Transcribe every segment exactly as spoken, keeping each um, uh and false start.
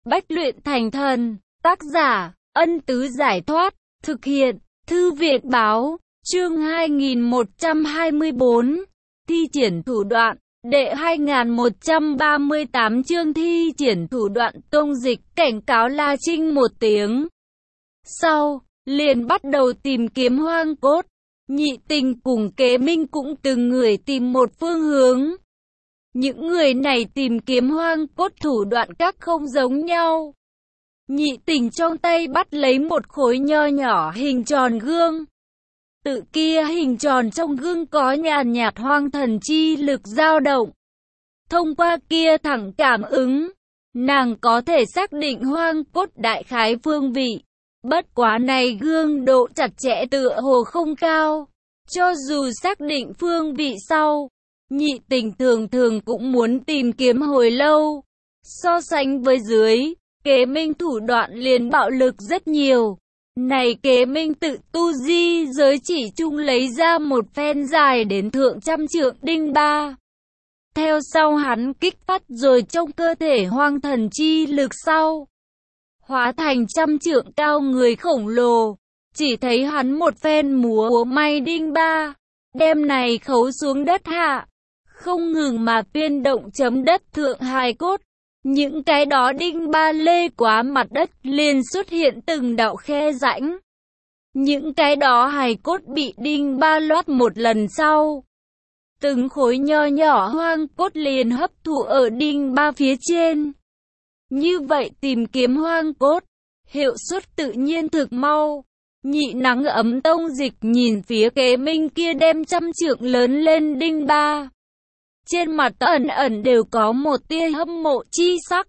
bách luyện thành thần. Tác giả, Ân Tứ Giải Thoát. Thực hiện, Thư viện Báo. Chương hai nghìn một trăm hai mươi tư. Thi triển thủ đoạn. Đệ hai nghìn một trăm ba mươi tám chương thi triển thủ đoạn. Tông Dịch cảnh cáo La Trinh một tiếng. Sau, liền bắt đầu tìm kiếm hoang cốt. Nhị Tình cùng Kế Minh cũng từng người tìm một phương hướng. Những người này tìm kiếm hoang cốt thủ đoạn các không giống nhau. Nhị Tình trong tay bắt lấy một khối nho nhỏ hình tròn gương. Tự kia hình tròn trong gương có nhàn nhạt hoang thần chi lực dao động. Thông qua kia thẳng cảm ứng, nàng có thể xác định hoang cốt đại khái phương vị. Bất quá này gương độ chặt chẽ tựa hồ không cao. Cho dù xác định phương vị sau, Nhị Tình thường thường cũng muốn tìm kiếm hồi lâu. So sánh với dưới, Kế Minh thủ đoạn liền bạo lực rất nhiều. Này Kế Minh tự tu di giới chỉ chung lấy ra một phen dài đến thượng trăm trượng đinh ba. Theo sau hắn kích phát rồi trong cơ thể hoang thần chi lực sau, hóa thành trăm trượng cao người khổng lồ. Chỉ thấy hắn một phen múa may đinh ba, đem này khấu xuống đất hạ, không ngừng mà phiên động chấm đất thượng hài cốt. Những cái đó đinh ba lê quá mặt đất liền xuất hiện từng đạo khe rãnh. Những cái đó hài cốt bị đinh ba loát một lần sau, từng khối nho nhỏ hoang cốt liền hấp thụ ở đinh ba phía trên. Như vậy tìm kiếm hoang cốt, hiệu suất tự nhiên thực mau. Nhị nắng ấm Tông Dịch nhìn phía Kế Minh kia đem trăm trượng lớn lên đinh ba. Trên mặt ẩn ẩn đều có một tia hâm mộ chi sắc.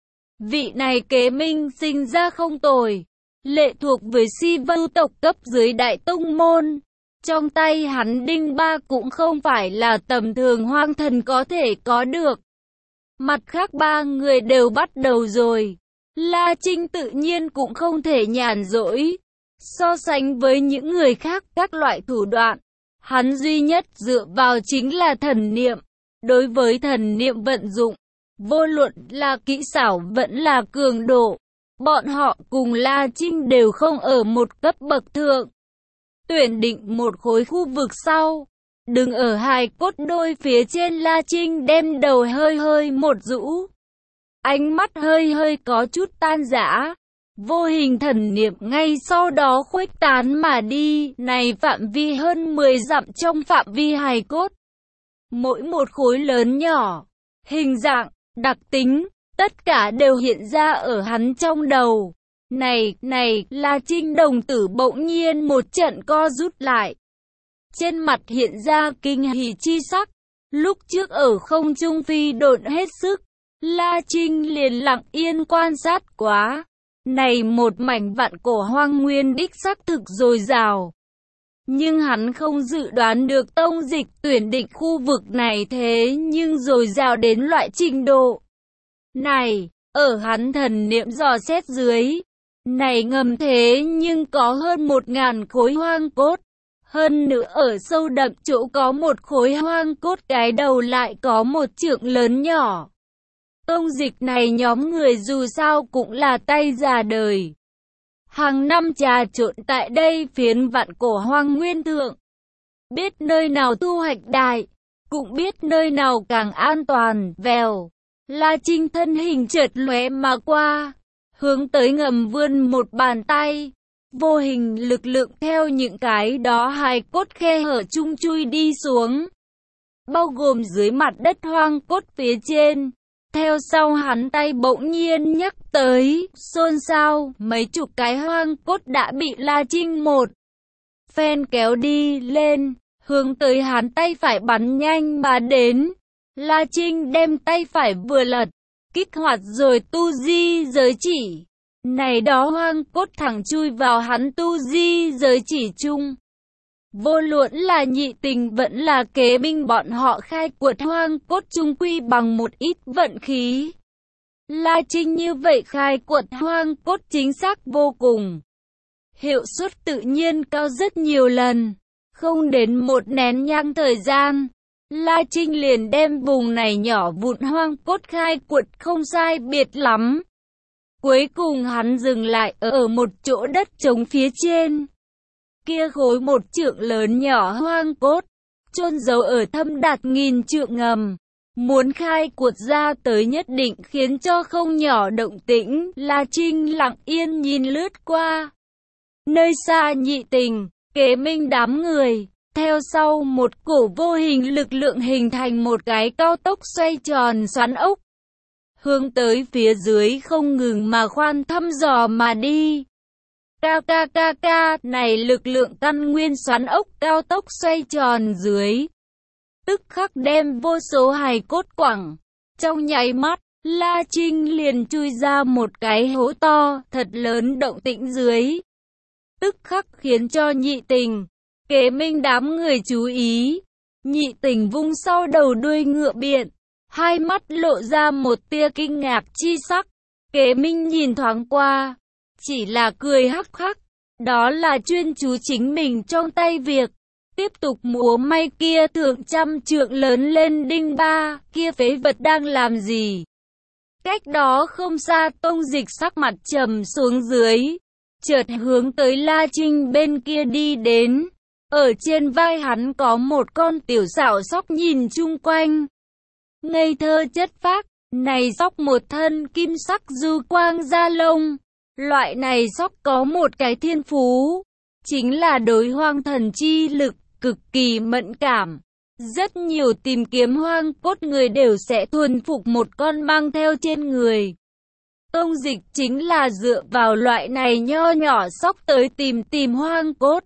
Vị này Kế Minh sinh ra không tồi, lệ thuộc với Si Vưu tộc cấp dưới đại tông môn. Trong tay hắn đinh ba cũng không phải là tầm thường hoang thần có thể có được. Mặt khác ba người đều bắt đầu rồi. La Trinh tự nhiên cũng không thể nhàn rỗi. So sánh với những người khác các loại thủ đoạn, hắn duy nhất dựa vào chính là thần niệm. Đối với thần niệm vận dụng, vô luận là kỹ xảo vẫn là cường độ, bọn họ cùng La Trinh đều không ở một cấp bậc thượng. Tuyển định một khối khu vực sau, đứng ở hài cốt đôi phía trên, La Trinh đem đầu hơi hơi một rũ, ánh mắt hơi hơi có chút tan rã. Vô hình thần niệm ngay sau đó khuếch tán mà đi, này phạm vi hơn mười dặm trong phạm vi hài cốt. Mỗi một khối lớn nhỏ, hình dạng, đặc tính, tất cả đều hiện ra ở hắn trong đầu. Này, này, La Trinh đồng tử bỗng nhiên một trận co rút lại. Trên mặt hiện ra kinh hỉ chi sắc. Lúc trước ở không trung phi độn hết sức, La Trinh liền lặng yên quan sát quá. Này một mảnh vạn cổ hoang nguyên đích xác thực dồi dào. Nhưng hắn không dự đoán được Tông Dịch tuyển định khu vực này thế nhưng dồi dào đến loại trình độ này. Ở hắn thần niệm dò xét dưới, này ngầm thế nhưng có hơn một ngàn khối hoang cốt. Hơn nữa ở sâu đậm chỗ có một khối hoang cốt cái đầu lại có một trượng lớn nhỏ. Tông Dịch này nhóm người dù sao cũng là tay già đời. Hàng năm trà trộn tại đây phiến vạn cổ hoang nguyên thượng. Biết nơi nào thu hoạch đại, cũng biết nơi nào càng an toàn. Vèo, La Trinh thân hình chợt lóe mà qua, hướng tới ngầm vươn một bàn tay. Vô hình lực lượng theo những cái đó hài cốt khe hở chung chui đi xuống, bao gồm dưới mặt đất hoang cốt phía trên. Theo sau hắn tay bỗng nhiên nhắc tới, xôn xao, mấy chục cái hoang cốt đã bị La Trinh một phen kéo đi lên, hướng tới hắn tay phải bắn nhanh mà đến. La Trinh đem tay phải vừa lật, kích hoạt rồi tu di giới chỉ. Này đó hoang cốt thẳng chui vào hắn tu di giới chỉ chung. Vô luận là Nhị Tình vẫn là Kế Minh, bọn họ khai quật hoang cốt chung quy bằng một ít vận khí. La Trinh như vậy khai quật hoang cốt chính xác vô cùng. Hiệu suất tự nhiên cao rất nhiều lần. Không đến một nén nhang thời gian, La Trinh liền đem vùng này nhỏ vụn hoang cốt khai quật không sai biệt lắm. Cuối cùng hắn dừng lại ở một chỗ đất trống phía trên. Kia khối một trượng lớn nhỏ hoang cốt, chôn giấu ở thâm đạt nghìn trượng ngầm. Muốn khai cuộc ra tới nhất định khiến cho không nhỏ động tĩnh. La Trinh lặng yên nhìn lướt qua. Nơi xa Nhị Tình, Kế Minh đám người. Theo sau một cổ vô hình lực lượng hình thành một cái cao tốc xoay tròn xoắn ốc. Hướng tới phía dưới không ngừng mà khoan thăm dò mà đi. Ca ca ca ca, này lực lượng căn nguyên xoắn ốc cao tốc xoay tròn dưới. Tức khắc đem vô số hài cốt quẳng. Trong nháy mắt, La Trinh liền chui ra một cái hố to, thật lớn động tĩnh dưới. Tức khắc khiến cho Nhị Tình, Kế Minh đám người chú ý. Nhị Tình vung sau đầu đuôi ngựa biện, hai mắt lộ ra một tia kinh ngạc chi sắc. Kế Minh nhìn thoáng qua, chỉ là cười hắc hắc, đó là chuyên chú chính mình trong tay việc. Tiếp tục múa may kia thượng trăm trượng lớn lên đinh ba, kia phế vật đang làm gì? Cách đó không xa Tông Dịch sắc mặt trầm xuống dưới, chợt hướng tới La Trinh bên kia đi đến. Ở trên vai hắn có một con tiểu xảo sóc nhìn chung quanh. Ngây thơ chất phác, này sóc một thân kim sắc du quang da lông. Loại này sóc có một cái thiên phú, chính là đối hoang thần chi lực cực kỳ mẫn cảm. Rất nhiều tìm kiếm hoang cốt người đều sẽ thuần phục một con mang theo trên người. Tông Dịch chính là dựa vào loại này nho nhỏ sóc tới tìm tìm hoang cốt.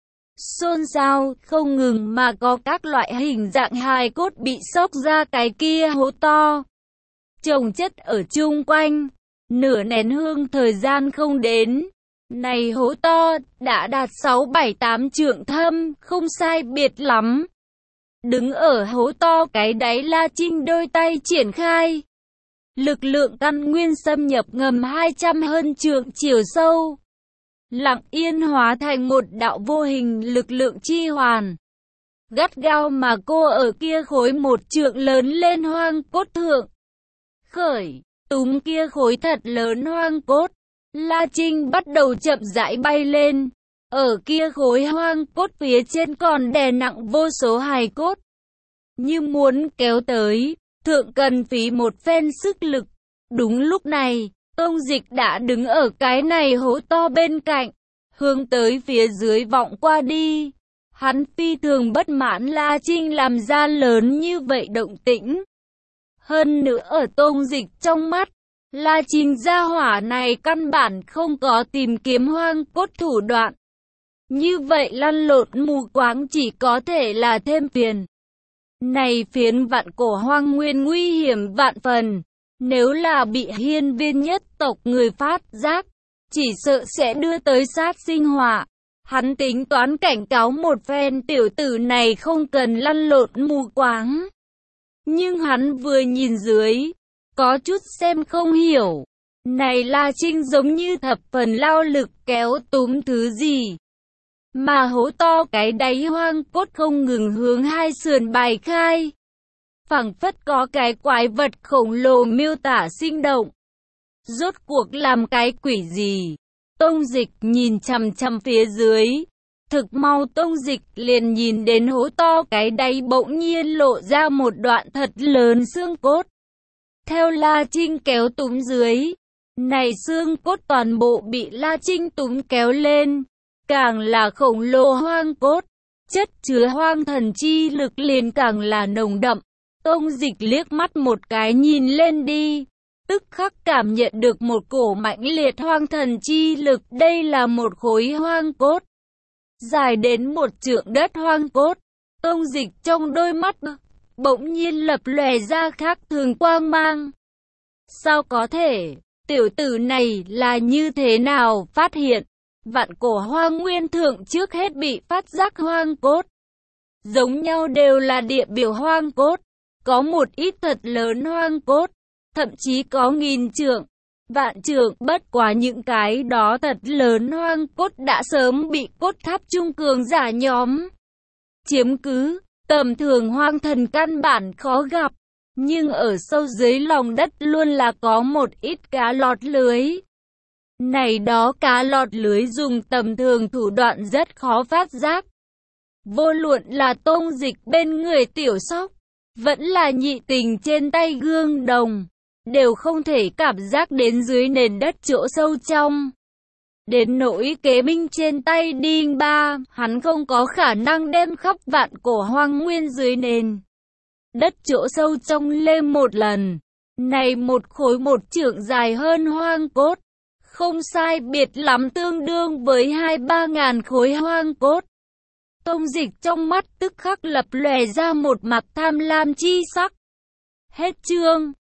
Xôn xao, không ngừng mà có các loại hình dạng hài cốt bị sóc ra cái kia hố to. Chồng chất ở chung quanh, nửa nén hương thời gian không đến. Này hố to, đã đạt sáu bảy tám trượng thâm, không sai biệt lắm. Đứng ở hố to cái đáy La Trinh đôi tay triển khai. Lực lượng căn nguyên xâm nhập ngầm hai trăm hơn trượng chiều sâu. Lặng yên hóa thành một đạo vô hình lực lượng chi hoàn. Gắt gao mà cô ở kia khối một trượng lớn lên hoang cốt thượng. Khởi, túm kia khối thật lớn hoang cốt. La Trinh bắt đầu chậm rãi bay lên. Ở kia khối hoang cốt phía trên còn đè nặng vô số hài cốt. Như muốn kéo tới, thượng cần phí một phen sức lực. Đúng lúc này, Tông Dịch đã đứng ở cái này hố to bên cạnh, hướng tới phía dưới vọng qua đi. Hắn phi thường bất mãn La Trinh làm ra lớn như vậy động tĩnh. Hơn nữa ở Tông Dịch trong mắt, La Trinh gia hỏa này căn bản không có tìm kiếm hoang cốt thủ đoạn. Như vậy lăn lộn mù quáng chỉ có thể là thêm phiền. Này phiến vạn cổ hoang nguyên nguy hiểm vạn phần. Nếu là bị hiên viên nhất tộc người phát giác, chỉ sợ sẽ đưa tới sát sinh họa. Hắn tính toán cảnh cáo một phen tiểu tử này không cần lăn lộn mù quáng. Nhưng hắn vừa nhìn dưới, có chút xem không hiểu. Này La Trinh giống như thập phần lao lực kéo túm thứ gì. Mà hố to cái đáy hoang cốt không ngừng hướng hai sườn bài khai. Phảng phất có cái quái vật khổng lồ miêu tả sinh động. Rốt cuộc làm cái quỷ gì? Tông Dịch nhìn chằm chằm phía dưới. Thực mau Tông Dịch liền nhìn đến hố to cái đáy bỗng nhiên lộ ra một đoạn thật lớn xương cốt. Theo La Trinh kéo túm dưới, này xương cốt toàn bộ bị La Trinh túm kéo lên. Càng là khổng lồ hoang cốt, chất chứa hoang thần chi lực liền càng là nồng đậm. Tông Dịch liếc mắt một cái nhìn lên đi, tức khắc cảm nhận được một cổ mãnh liệt hoang thần chi lực. Đây là một khối hoang cốt, dài đến một trượng đất hoang cốt. Tông Dịch trong đôi mắt bỗng nhiên lập lòe ra khác thường quang mang. Sao có thể, tiểu tử này là như thế nào phát hiện? Vạn cổ hoang nguyên thượng trước hết bị phát giác hoang cốt. Giống nhau đều là địa biểu hoang cốt. Có một ít thật lớn hoang cốt, thậm chí có nghìn trượng, vạn trượng, bất quá những cái đó thật lớn hoang cốt đã sớm bị cốt tháp trung cường giả nhóm chiếm cứ. Tầm thường hoang thần căn bản khó gặp, nhưng ở sâu dưới lòng đất luôn là có một ít cá lọt lưới. Này đó cá lọt lưới dùng tầm thường thủ đoạn rất khó phát giác. Vô luận là Tông Dịch bên người Tiểu Sóc, vẫn là Nhị Tình trên tay Gương Đồng, đều không thể cảm giác đến dưới nền đất chỗ sâu trong. Đến nỗi Kế Minh trên tay Đinh Ba, hắn không có khả năng đem khắp vạn cổ hoang nguyên dưới nền đất chỗ sâu trong lên một lần. Này một khối một trượng dài hơn hoang cốt, không sai biệt lắm tương đương với hai ba ngàn khối hoang cốt. Tông Dịch trong mắt tức khắc lập lòe ra một mặt tham lam chi sắc. Hết chương.